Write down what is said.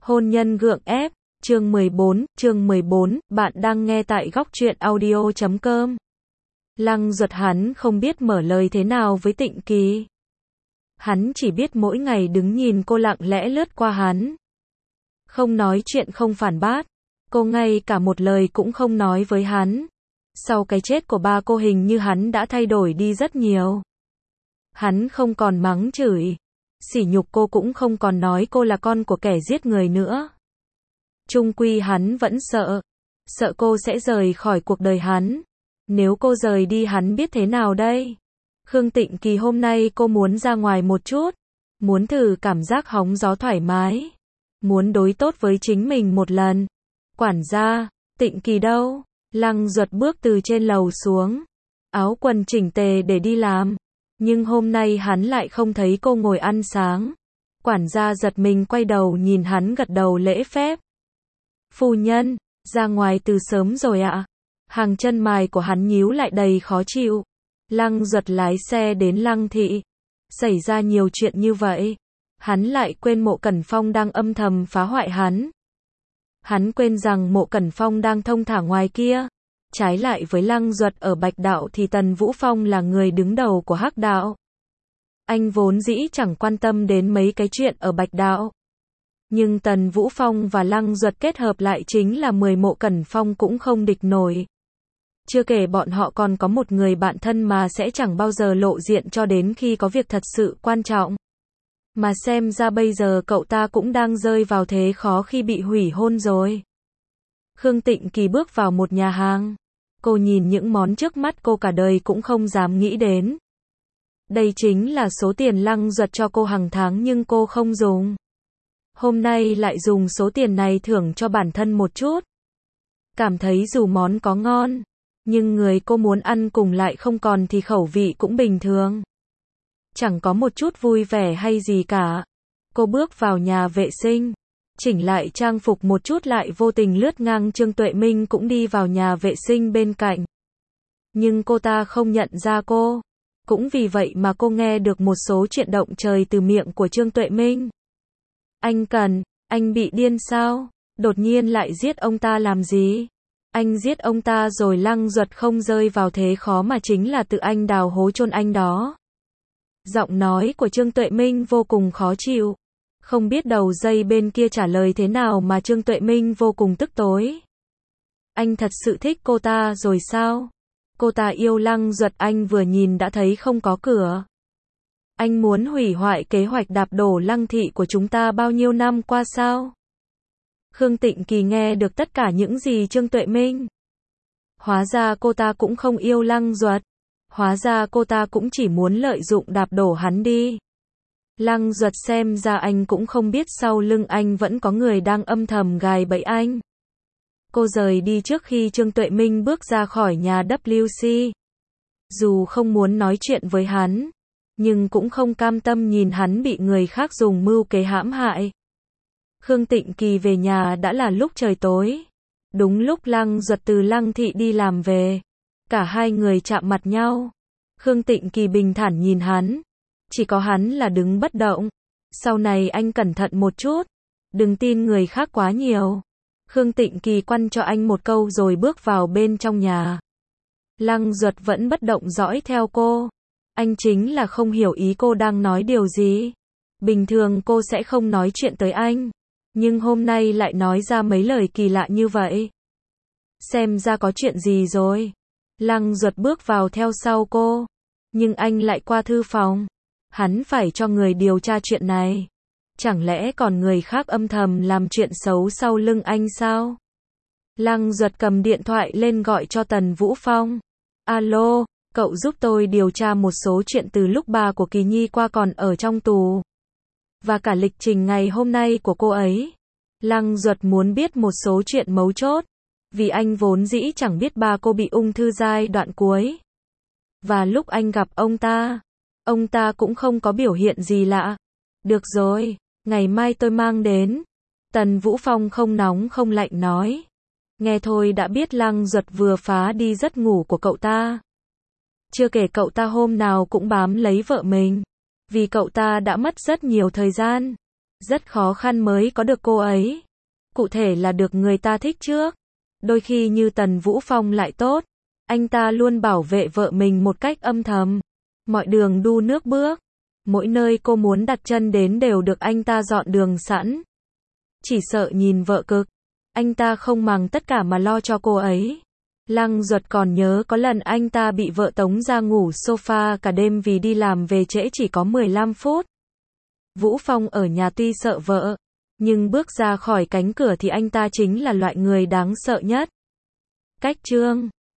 Hôn nhân gượng ép, chương 14, bạn đang nghe tại góc truyện audio.com. Lăng Duật hắn không biết mở lời thế nào với Tịnh Kỳ. Hắn chỉ biết mỗi ngày đứng nhìn cô lặng lẽ lướt qua hắn. Không nói chuyện, không phản bác. Cô ngay cả một lời cũng không nói với hắn. Sau cái chết của ba cô hình như hắn đã thay đổi đi rất nhiều. Hắn không còn mắng chửi, sỉ nhục cô, cũng không còn nói cô là con của kẻ giết người nữa. Chung quy hắn vẫn sợ cô sẽ rời khỏi cuộc đời hắn. Nếu cô rời đi hắn biết thế nào đây? Khương Tịnh Kỳ hôm nay cô muốn ra ngoài một chút, muốn thử cảm giác hóng gió thoải mái, muốn đối tốt với chính mình một lần. Quản gia, Tịnh Kỳ đâu? Lăng Duật bước từ trên lầu xuống, áo quần chỉnh tề để đi làm. Nhưng hôm nay hắn lại không thấy cô ngồi ăn sáng. Quản gia giật mình quay đầu nhìn hắn, gật đầu lễ phép. Phu nhân, ra ngoài từ sớm rồi ạ. Hàng chân mày của hắn nhíu lại đầy khó chịu. Lăng Duật lái xe đến Lăng thị. Xảy ra nhiều chuyện như vậy, hắn lại quên Mộ Cẩn Phong đang âm thầm phá hoại hắn. Hắn quên rằng Mộ Cẩn Phong đang thông thả ngoài kia. Trái lại với Lăng Duật ở Bạch Đạo thì Tần Vũ Phong là người đứng đầu của Hắc Đạo. Anh vốn dĩ chẳng quan tâm đến mấy cái chuyện ở Bạch Đạo. Nhưng Tần Vũ Phong và Lăng Duật kết hợp lại chính là 10 Mộ Cẩn Phong cũng không địch nổi. Chưa kể bọn họ còn có một người bạn thân mà sẽ chẳng bao giờ lộ diện cho đến khi có việc thật sự quan trọng. Mà xem ra bây giờ cậu ta cũng đang rơi vào thế khó khi bị hủy hôn rồi. Khương Tịnh Kỳ bước vào một nhà hàng. Cô nhìn những món trước mắt cô cả đời cũng không dám nghĩ đến. Đây chính là số tiền Lăng Duật cho cô hàng tháng nhưng cô không dùng. Hôm nay lại dùng số tiền này thưởng cho bản thân một chút. Cảm thấy dù món có ngon, nhưng người cô muốn ăn cùng lại không còn thì khẩu vị cũng bình thường. Chẳng có một chút vui vẻ hay gì cả. Cô bước vào nhà vệ sinh, chỉnh lại trang phục một chút, lại vô tình lướt ngang Trương Tuệ Minh cũng đi vào nhà vệ sinh bên cạnh. Nhưng cô ta không nhận ra cô. Cũng vì vậy mà cô nghe được một số chuyện động trời từ miệng của Trương Tuệ Minh. Anh bị điên sao? Đột nhiên lại giết ông ta làm gì? Anh giết ông ta rồi Lăng Duật không rơi vào thế khó mà chính là tự anh đào hố chôn anh đó. Giọng nói của Trương Tuệ Minh vô cùng khó chịu. Không biết đầu dây bên kia trả lời thế nào mà Trương Tuệ Minh vô cùng tức tối. Anh thật sự thích cô ta rồi sao? Cô ta yêu Lăng Duật, anh vừa nhìn đã thấy không có cửa. Anh muốn hủy hoại kế hoạch đạp đổ Lăng thị của chúng ta bao nhiêu năm qua sao? Khương Tịnh Kỳ nghe được tất cả những gì Trương Tuệ Minh. Hóa ra cô ta cũng không yêu Lăng Duật. Hóa ra cô ta cũng chỉ muốn lợi dụng đạp đổ hắn đi. Lăng Duật xem ra anh cũng không biết sau lưng anh vẫn có người đang âm thầm gài bẫy anh. Cô rời đi trước khi Trương Tuệ Minh bước ra khỏi nhà WC. Dù không muốn nói chuyện với hắn, nhưng cũng không cam tâm nhìn hắn bị người khác dùng mưu kế hãm hại. Khương Tịnh Kỳ về nhà đã là lúc trời tối. Đúng lúc Lăng Duật từ Lăng thị đi làm về. Cả hai người chạm mặt nhau. Khương Tịnh Kỳ bình thản nhìn hắn. Chỉ có hắn là đứng bất động. Sau này anh cẩn thận một chút. Đừng tin người khác quá nhiều. Khương Tịnh Kỳ quăng cho anh một câu rồi bước vào bên trong nhà. Lăng Duật vẫn bất động dõi theo cô. Anh chính là không hiểu ý cô đang nói điều gì. Bình thường cô sẽ không nói chuyện tới anh. Nhưng hôm nay lại nói ra mấy lời kỳ lạ như vậy. Xem ra có chuyện gì rồi. Lăng Duật bước vào theo sau cô. Nhưng anh lại qua thư phòng. Hắn phải cho người điều tra chuyện này. Chẳng lẽ còn người khác âm thầm làm chuyện xấu sau lưng anh sao? Lăng Duật cầm điện thoại lên gọi cho Tần Vũ Phong. Alo, cậu giúp tôi điều tra một số chuyện từ lúc bà của Kỳ Nhi qua còn ở trong tù. Và cả lịch trình ngày hôm nay của cô ấy. Lăng Duật muốn biết một số chuyện mấu chốt. Vì anh vốn dĩ chẳng biết bà cô bị ung thư giai đoạn cuối. Và lúc anh gặp ông ta cũng không có biểu hiện gì lạ. Được rồi, ngày mai tôi mang đến. Tần Vũ Phong không nóng không lạnh nói. Nghe thôi đã biết Lăng Duật vừa phá đi giấc ngủ của cậu ta. Chưa kể cậu ta hôm nào cũng bám lấy vợ mình. Vì cậu ta đã mất rất nhiều thời gian. Rất khó khăn mới có được cô ấy. Cụ thể là được người ta thích trước. Đôi khi như Tần Vũ Phong lại tốt. Anh ta luôn bảo vệ vợ mình một cách âm thầm. Mọi đường đu nước bước. Mỗi nơi cô muốn đặt chân đến đều được anh ta dọn đường sẵn. Chỉ sợ nhìn vợ cực. Anh ta không màng tất cả mà lo cho cô ấy. Lăng Duật còn nhớ có lần anh ta bị vợ tống ra ngủ sofa cả đêm vì đi làm về trễ chỉ có 15 phút. Vũ Phong ở nhà tuy sợ vợ, nhưng bước ra khỏi cánh cửa thì anh ta chính là loại người đáng sợ nhất. Cách chương